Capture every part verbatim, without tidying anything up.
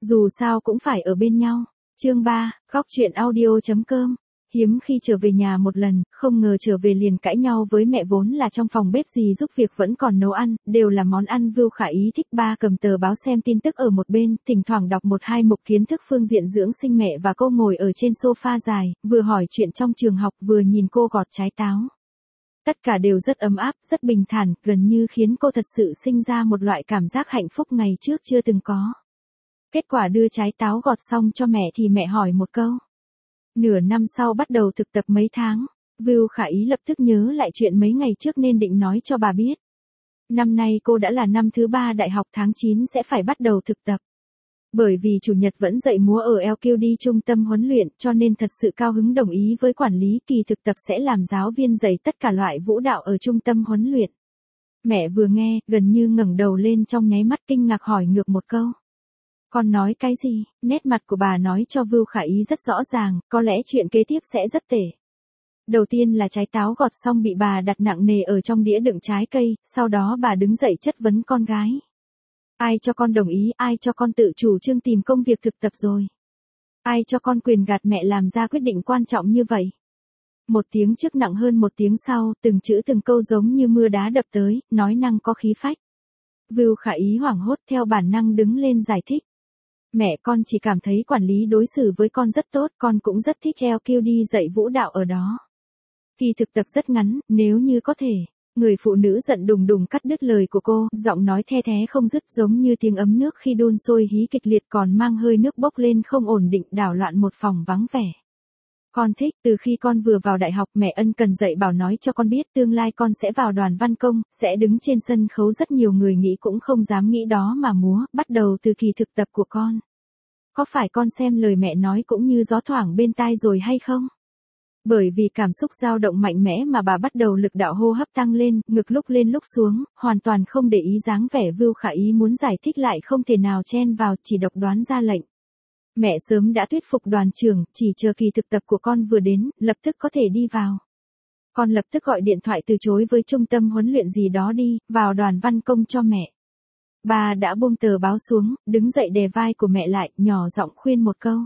Dù sao cũng phải ở bên nhau. Chương ba, góc truyện audio.com. Hiếm khi trở về nhà một lần, không ngờ trở về liền cãi nhau với mẹ, vốn là trong phòng bếp gì giúp việc vẫn còn nấu ăn, đều là món ăn Vưu Khả Ý thích. Ba cầm tờ báo xem tin tức ở một bên, thỉnh thoảng đọc một hai mục kiến thức phương diện dưỡng sinh. Mẹ và cô ngồi ở trên sofa dài, vừa hỏi chuyện trong trường học vừa nhìn cô gọt trái táo. Tất cả đều rất ấm áp, rất bình thản, gần như khiến cô thật sự sinh ra một loại cảm giác hạnh phúc ngày trước chưa từng có. Kết quả đưa trái táo gọt xong cho mẹ thì mẹ hỏi một câu. Nửa năm sau bắt đầu thực tập mấy tháng, Vưu Khả Ý lập tức nhớ lại chuyện mấy ngày trước nên định nói cho bà biết. Năm nay cô đã là năm thứ ba đại học, tháng chín sẽ phải bắt đầu thực tập. Bởi vì chủ nhật vẫn dạy múa ở lờ quy đê trung tâm huấn luyện cho nên thật sự cao hứng đồng ý với quản lý, kỳ thực tập sẽ làm giáo viên dạy tất cả loại vũ đạo ở trung tâm huấn luyện. Mẹ vừa nghe, gần như ngẩng đầu lên trong nháy mắt kinh ngạc hỏi ngược một câu. Con nói cái gì? Nét mặt của bà nói cho Vưu Khả Ý rất rõ ràng, có lẽ chuyện kế tiếp sẽ rất tệ. Đầu tiên là trái táo gọt xong bị bà đặt nặng nề ở trong đĩa đựng trái cây, sau đó bà đứng dậy chất vấn con gái. Ai cho con đồng ý, ai cho con tự chủ trương tìm công việc thực tập rồi? Ai cho con quyền gạt mẹ làm ra quyết định quan trọng như vậy? Một tiếng trước nặng hơn một tiếng sau, từng chữ từng câu giống như mưa đá đập tới, nói năng có khí phách. Vưu Khả Ý hoảng hốt theo bản năng đứng lên giải thích. Mẹ, con chỉ cảm thấy quản lý đối xử với con rất tốt, con cũng rất thích lờ quy đê dạy vũ đạo ở đó. Kỳ thực tập rất ngắn, nếu như có thể. Người phụ nữ giận đùng đùng cắt đứt lời của cô, giọng nói the thé không dứt giống như tiếng ấm nước khi đun sôi hí kịch liệt, còn mang hơi nước bốc lên không ổn định, đảo loạn một phòng vắng vẻ. Con thích, từ khi con vừa vào đại học mẹ ân cần dạy bảo nói cho con biết tương lai con sẽ vào đoàn văn công, sẽ đứng trên sân khấu, rất nhiều người nghĩ cũng không dám nghĩ đó mà múa, bắt đầu từ kỳ thực tập của con. Có phải con xem lời mẹ nói cũng như gió thoảng bên tai rồi hay không? Bởi vì cảm xúc dao động mạnh mẽ mà bà bắt đầu lực đạo hô hấp tăng lên, ngực lúc lên lúc xuống, hoàn toàn không để ý dáng vẻ Vưu Khả Ý muốn giải thích lại không thể nào chen vào, chỉ độc đoán ra lệnh. Mẹ sớm đã thuyết phục đoàn trưởng, chỉ chờ kỳ thực tập của con vừa đến, lập tức có thể đi vào. Con lập tức gọi điện thoại từ chối với trung tâm huấn luyện gì đó đi, vào đoàn văn công cho mẹ. Bà đã buông tờ báo xuống, đứng dậy đè vai của mẹ lại, nhỏ giọng khuyên một câu.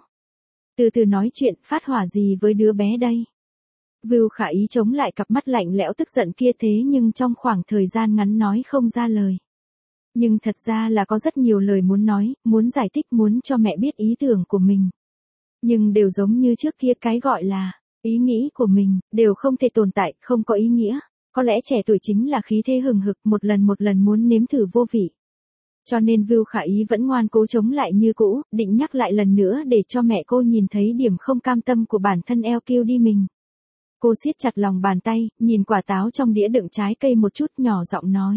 Từ từ nói chuyện, phát hỏa gì với đứa bé đây? Vưu Khả Ý chống lại cặp mắt lạnh lẽo tức giận kia, thế nhưng trong khoảng thời gian ngắn nói không ra lời. Nhưng thật ra là có rất nhiều lời muốn nói, muốn giải thích, muốn cho mẹ biết ý tưởng của mình. Nhưng đều giống như trước kia, cái gọi là ý nghĩ của mình, đều không thể tồn tại, không có ý nghĩa. Có lẽ trẻ tuổi chính là khí thế hừng hực, một lần một lần muốn nếm thử vô vị. Cho nên Vưu Khả Ý vẫn ngoan cố chống lại như cũ, định nhắc lại lần nữa để cho mẹ cô nhìn thấy điểm không cam tâm của bản thân lờ quy đê mình. Cô siết chặt lòng bàn tay, nhìn quả táo trong đĩa đựng trái cây một chút, nhỏ giọng nói.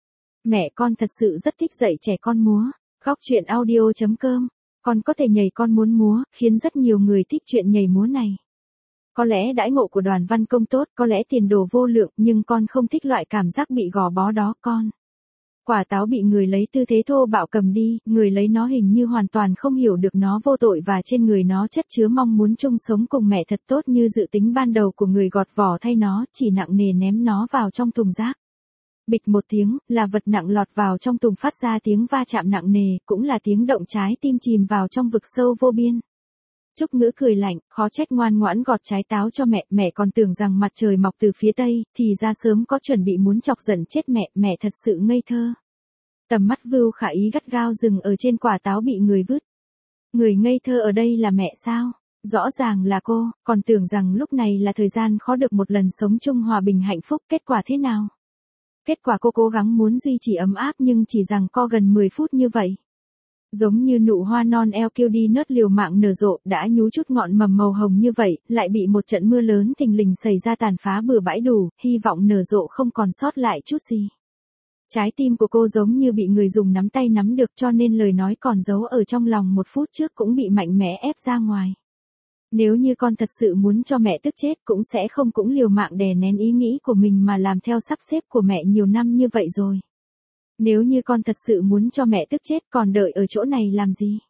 Mẹ, con thật sự rất thích dạy trẻ con múa. Góc truyện audio.com. Con có thể nhảy, con muốn múa, khiến rất nhiều người thích chuyện nhảy múa này. Có lẽ đãi ngộ của đoàn văn công tốt, có lẽ tiền đồ vô lượng, nhưng con không thích loại cảm giác bị gò bó đó con. Quả táo bị người lấy tư thế thô bạo cầm đi, người lấy nó hình như hoàn toàn không hiểu được nó vô tội và trên người nó chất chứa mong muốn chung sống cùng mẹ thật tốt như dự tính ban đầu của người gọt vỏ thay nó, chỉ nặng nề ném nó vào trong thùng rác. Bịch một tiếng, là vật nặng lọt vào trong thùng phát ra tiếng va chạm nặng nề, cũng là tiếng động trái tim chìm vào trong vực sâu vô biên. Trúc Ngữ cười lạnh, khó trách ngoan ngoãn gọt trái táo cho mẹ, mẹ còn tưởng rằng mặt trời mọc từ phía tây, thì ra sớm có chuẩn bị muốn chọc giận chết mẹ, mẹ thật sự ngây thơ. Tầm mắt Vưu Khả Ý gắt gao dừng ở trên quả táo bị người vứt. Người ngây thơ ở đây là mẹ sao? Rõ ràng là cô, còn tưởng rằng lúc này là thời gian khó được một lần sống chung hòa bình hạnh phúc, kết quả thế nào? Kết quả cô cố gắng muốn duy trì ấm áp nhưng chỉ rằng co gần mười phút như vậy. Giống như nụ hoa non lờ quy đê nớt liều mạng nở rộ, đã nhú chút ngọn mầm màu hồng như vậy, lại bị một trận mưa lớn thình lình xảy ra tàn phá bừa bãi đủ, hy vọng nở rộ không còn sót lại chút gì. Trái tim của cô giống như bị người dùng nắm tay nắm được, cho nên lời nói còn giấu ở trong lòng một phút trước cũng bị mạnh mẽ ép ra ngoài. Nếu như con thật sự muốn cho mẹ tức chết cũng sẽ không cũng liều mạng đè nén ý nghĩ của mình mà làm theo sắp xếp của mẹ nhiều năm như vậy rồi. Nếu như con thật sự muốn cho mẹ tức chết còn đợi ở chỗ này làm gì?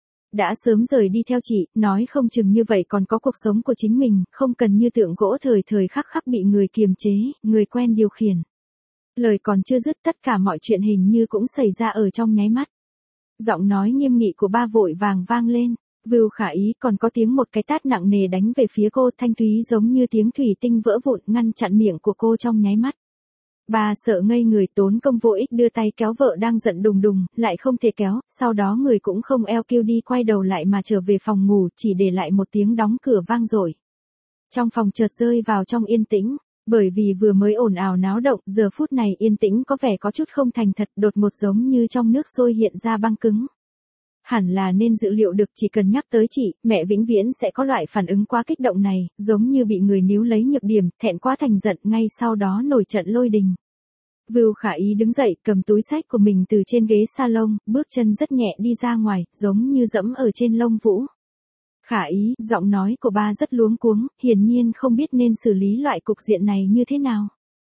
Đã sớm rời đi theo chị, nói không chừng như vậy còn có cuộc sống của chính mình, không cần như tượng gỗ thời thời khắc khắc bị người kiềm chế, người quen điều khiển. Lời còn chưa dứt tất cả mọi chuyện hình như cũng xảy ra ở trong nháy mắt. Giọng nói nghiêm nghị của ba vội vàng vang lên. Vưu Khả Ý còn có tiếng một cái tát nặng nề đánh về phía cô, thanh thúy giống như tiếng thủy tinh vỡ vụn ngăn chặn miệng của cô trong nháy mắt. Bà sợ ngây người, tốn công vô ích đưa tay kéo vợ đang giận đùng đùng, lại không thể kéo, sau đó người cũng không eo kêu đi quay đầu lại mà trở về phòng ngủ, chỉ để lại một tiếng đóng cửa vang dội. Trong phòng chợt rơi vào trong yên tĩnh, bởi vì vừa mới ồn ào náo động, giờ phút này yên tĩnh có vẻ có chút không thành thật, đột ngột giống như trong nước sôi hiện ra băng cứng. Hẳn là nên dự liệu được, chỉ cần nhắc tới chị, mẹ vĩnh viễn sẽ có loại phản ứng quá kích động này, giống như bị người níu lấy nhược điểm, thẹn quá thành giận, ngay sau đó nổi trận lôi đình. Vưu Khả Ý đứng dậy, cầm túi xách của mình từ trên ghế salon, bước chân rất nhẹ đi ra ngoài, giống như dẫm ở trên lông vũ. Khả Ý, giọng nói của ba rất luống cuống, hiển nhiên không biết nên xử lý loại cục diện này như thế nào.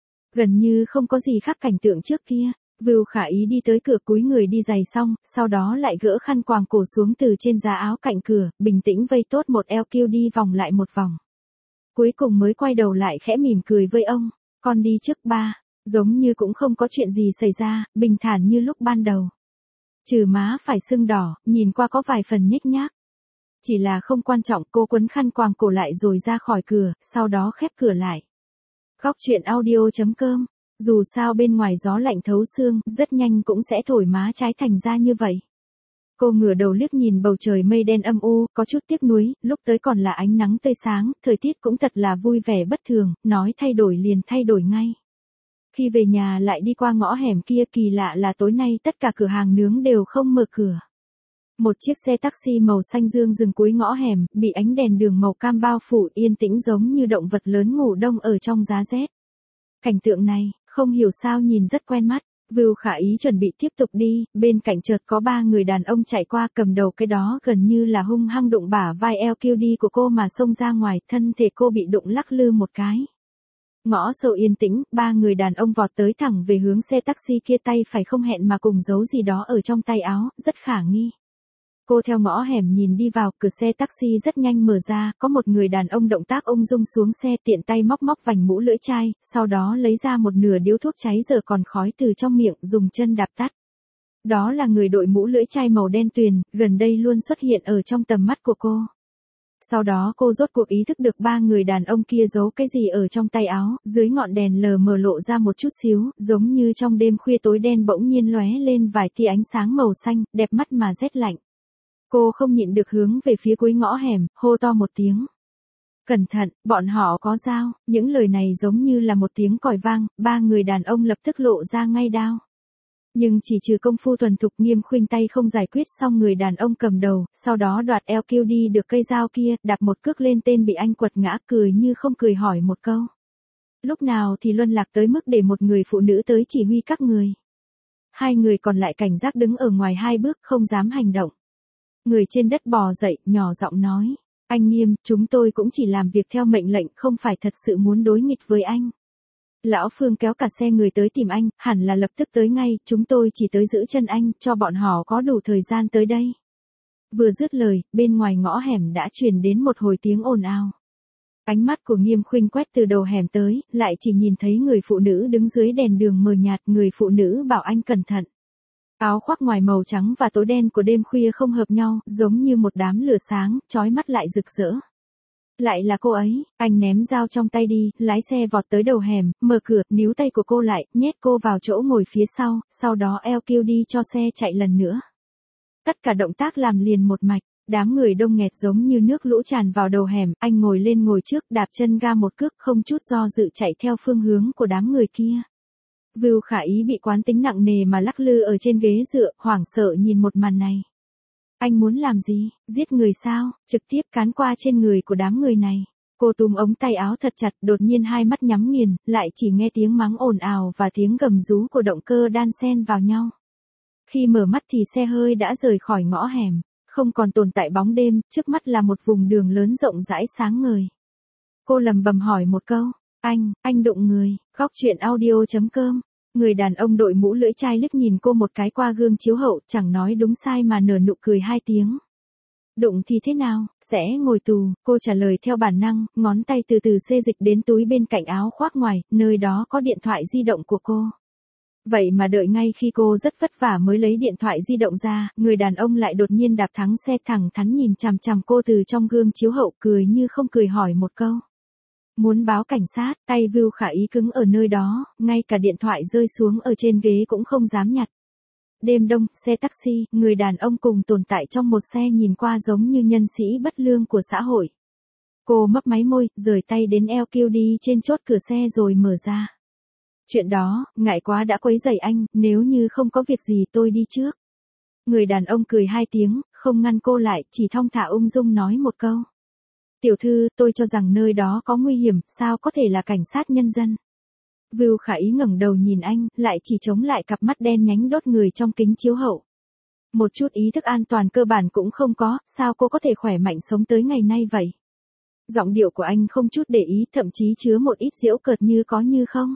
Gần như không có gì khác cảnh tượng trước kia. Vưu Khả Ý đi tới cửa, cúi người đi giày xong, sau đó lại gỡ khăn quàng cổ xuống từ trên giá áo cạnh cửa, bình tĩnh vây tốt một eo kêu đi vòng lại một vòng. Cuối cùng mới quay đầu lại khẽ mỉm cười với ông, con đi trước ba, giống như cũng không có chuyện gì xảy ra, bình thản như lúc ban đầu. Trừ má phải sưng đỏ, nhìn qua có vài phần nhếch nhác. Chỉ là không quan trọng, cô quấn khăn quàng cổ lại rồi ra khỏi cửa, sau đó khép cửa lại. Góc truyện audio chấm com. Dù sao bên ngoài gió lạnh thấu xương, rất nhanh cũng sẽ thổi má trái thành ra như vậy. Cô ngửa đầu liếc nhìn bầu trời mây đen âm u, có chút tiếc nuối, lúc tới còn là ánh nắng tươi sáng, thời tiết cũng thật là vui vẻ bất thường, nói thay đổi liền thay đổi ngay. Khi về nhà lại đi qua ngõ hẻm kia, kỳ lạ là tối nay tất cả cửa hàng nướng đều không mở cửa. Một chiếc xe taxi màu xanh dương dừng cuối ngõ hẻm, bị ánh đèn đường màu cam bao phủ, yên tĩnh giống như động vật lớn ngủ đông ở trong giá rét. Cảnh tượng này, không hiểu sao nhìn rất quen mắt. Vưu Khả Ý chuẩn bị tiếp tục đi, bên cạnh chợt có ba người đàn ông chạy qua, cầm đầu cái đó gần như là hung hăng đụng bả vai eo kêu đi của cô mà xông ra ngoài, thân thể cô bị đụng lắc lư một cái. Ngõ sâu yên tĩnh, ba người đàn ông vọt tới thẳng về hướng xe taxi kia, tay phải không hẹn mà cùng giấu gì đó ở trong tay áo, rất khả nghi. Cô theo ngõ hẻm nhìn đi vào, cửa xe taxi rất nhanh mở ra, có một người đàn ông động tác ung dung xuống xe, tiện tay móc móc vành mũ lưỡi chai, sau đó lấy ra một nửa điếu thuốc cháy giờ còn khói từ trong miệng, dùng chân đạp tắt. Đó là người đội mũ lưỡi chai màu đen tuyền, gần đây luôn xuất hiện ở trong tầm mắt của cô. Sau đó cô rốt cuộc ý thức được ba người đàn ông kia giấu cái gì ở trong tay áo, dưới ngọn đèn lờ mờ lộ ra một chút xíu, giống như trong đêm khuya tối đen bỗng nhiên lóe lên vài tia ánh sáng màu xanh, đẹp mắt mà rét lạnh. Cô không nhịn được hướng về phía cuối ngõ hẻm, hô to một tiếng. Cẩn thận, bọn họ có dao, những lời này giống như là một tiếng còi vang, ba người đàn ông lập tức lộ ra ngay đao. Nhưng chỉ trừ công phu thuần thục, Nghiêm Khuynh tay không giải quyết xong người đàn ông cầm đầu, sau đó đoạt eo kêu đi được cây dao kia, đạp một cước lên tên bị anh quật ngã, cười như không cười hỏi một câu. Lúc nào thì luân lạc tới mức để một người phụ nữ tới chỉ huy các người. Hai người còn lại cảnh giác đứng ở ngoài hai bước, không dám hành động. Người trên đất bò dậy, nhỏ giọng nói. Anh Nghiêm, chúng tôi cũng chỉ làm việc theo mệnh lệnh, không phải thật sự muốn đối nghịch với anh. Lão Phương kéo cả xe người tới tìm anh, hẳn là lập tức tới ngay, chúng tôi chỉ tới giữ chân anh, cho bọn họ có đủ thời gian tới đây. Vừa dứt lời, bên ngoài ngõ hẻm đã truyền đến một hồi tiếng ồn ào. Ánh mắt của Nghiêm Khuynh quét từ đầu hẻm tới, lại chỉ nhìn thấy người phụ nữ đứng dưới đèn đường mờ nhạt, người phụ nữ bảo anh cẩn thận. Áo khoác ngoài màu trắng và tối đen của đêm khuya không hợp nhau, giống như một đám lửa sáng, chói mắt lại rực rỡ. Lại là cô ấy, anh ném dao trong tay đi, lái xe vọt tới đầu hẻm, mở cửa, níu tay của cô lại, nhét cô vào chỗ ngồi phía sau, sau đó eo kêu đi cho xe chạy lần nữa. Tất cả động tác làm liền một mạch, đám người đông nghẹt giống như nước lũ tràn vào đầu hẻm, anh ngồi lên ngồi trước, đạp chân ga một cước, không chút do dự chạy theo phương hướng của đám người kia. Vưu Khả Ý bị quán tính nặng nề mà lắc lư ở trên ghế dựa, hoảng sợ nhìn một màn này. Anh muốn làm gì, giết người sao, trực tiếp cán qua trên người của đám người này. Cô túm ống tay áo thật chặt, đột nhiên hai mắt nhắm nghiền, lại chỉ nghe tiếng mắng ồn ào và tiếng gầm rú của động cơ đan xen vào nhau. Khi mở mắt thì xe hơi đã rời khỏi ngõ hẻm, không còn tồn tại bóng đêm, trước mắt là một vùng đường lớn rộng rãi sáng ngời. Cô lầm bầm hỏi một câu, anh, anh đụng người, góc truyện audio chấm com. Người đàn ông đội mũ lưỡi chai liếc nhìn cô một cái qua gương chiếu hậu, chẳng nói đúng sai mà nở nụ cười hai tiếng. Đụng thì thế nào, sẽ ngồi tù, cô trả lời theo bản năng, ngón tay từ từ xê dịch đến túi bên cạnh áo khoác ngoài, nơi đó có điện thoại di động của cô. Vậy mà đợi ngay khi cô rất vất vả mới lấy điện thoại di động ra, người đàn ông lại đột nhiên đạp thắng xe thẳng thắn nhìn chằm chằm cô từ trong gương chiếu hậu, cười như không cười hỏi một câu. Muốn báo cảnh sát, tay Vưu Khả Ý cứng ở nơi đó, ngay cả điện thoại rơi xuống ở trên ghế cũng không dám nhặt. Đêm đông, xe taxi, người đàn ông cùng tồn tại trong một xe nhìn qua giống như nhân sĩ bất lương của xã hội. Cô mấp máy môi, rời tay đến eo kêu đi trên chốt cửa xe rồi mở ra. Chuyện đó, ngại quá đã quấy rầy anh, nếu như không có việc gì tôi đi trước. Người đàn ông cười hai tiếng, không ngăn cô lại, chỉ thong thả ung dung nói một câu. Tiểu thư, tôi cho rằng nơi đó có nguy hiểm, sao có thể là cảnh sát nhân dân. Vưu Khả Ý ngẩng đầu nhìn anh, lại chỉ chống lại cặp mắt đen nhánh đốt người trong kính chiếu hậu. Một chút ý thức an toàn cơ bản cũng không có, sao cô có thể khỏe mạnh sống tới ngày nay vậy? Giọng điệu của anh không chút để ý, thậm chí chứa một ít giễu cợt như có như không.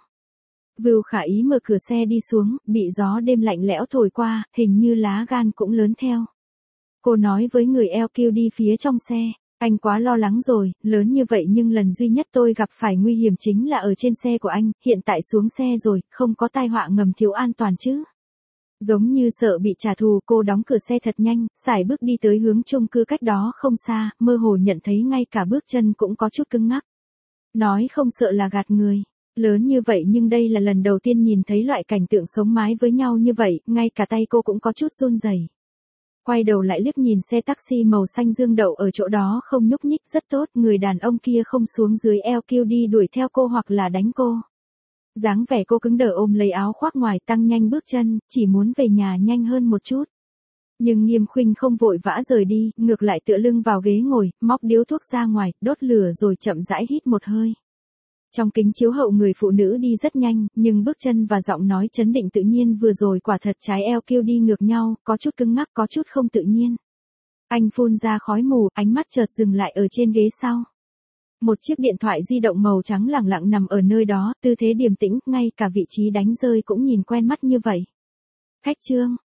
Vưu Khả Ý mở cửa xe đi xuống, bị gió đêm lạnh lẽo thổi qua, hình như lá gan cũng lớn theo. Cô nói với người eo kêu đi phía trong xe, anh quá lo lắng rồi, lớn như vậy nhưng lần duy nhất tôi gặp phải nguy hiểm chính là ở trên xe của anh, hiện tại xuống xe rồi, không có tai họa ngầm thiếu an toàn chứ. Giống như sợ bị trả thù, cô đóng cửa xe thật nhanh, sải bước đi tới hướng chung cư cách đó không xa, mơ hồ nhận thấy ngay cả bước chân cũng có chút cứng ngắc. Nói không sợ là gạt người. Lớn như vậy nhưng đây là lần đầu tiên nhìn thấy loại cảnh tượng sống mái với nhau như vậy, ngay cả tay cô cũng có chút run rẩy. Quay đầu lại liếc nhìn xe taxi màu xanh dương đậu ở chỗ đó không nhúc nhích, rất tốt, người đàn ông kia không xuống dưới eo kêu đi đuổi theo cô hoặc là đánh cô. Dáng vẻ cô cứng đờ ôm lấy áo khoác ngoài tăng nhanh bước chân, chỉ muốn về nhà nhanh hơn một chút. Nhưng Nghiêm Khuynh không vội vã rời đi, ngược lại tựa lưng vào ghế ngồi, móc điếu thuốc ra ngoài, đốt lửa rồi chậm rãi hít một hơi. Trong kính chiếu hậu người phụ nữ đi rất nhanh, nhưng bước chân và giọng nói chấn định tự nhiên vừa rồi quả thật trái eo kêu đi ngược nhau, có chút cứng ngắc có chút không tự nhiên. Anh phun ra khói mù, ánh mắt chợt dừng lại ở trên ghế sau. Một chiếc điện thoại di động màu trắng lẳng lặng nằm ở nơi đó, tư thế điềm tĩnh, ngay cả vị trí đánh rơi cũng nhìn quen mắt như vậy. Khách Trương,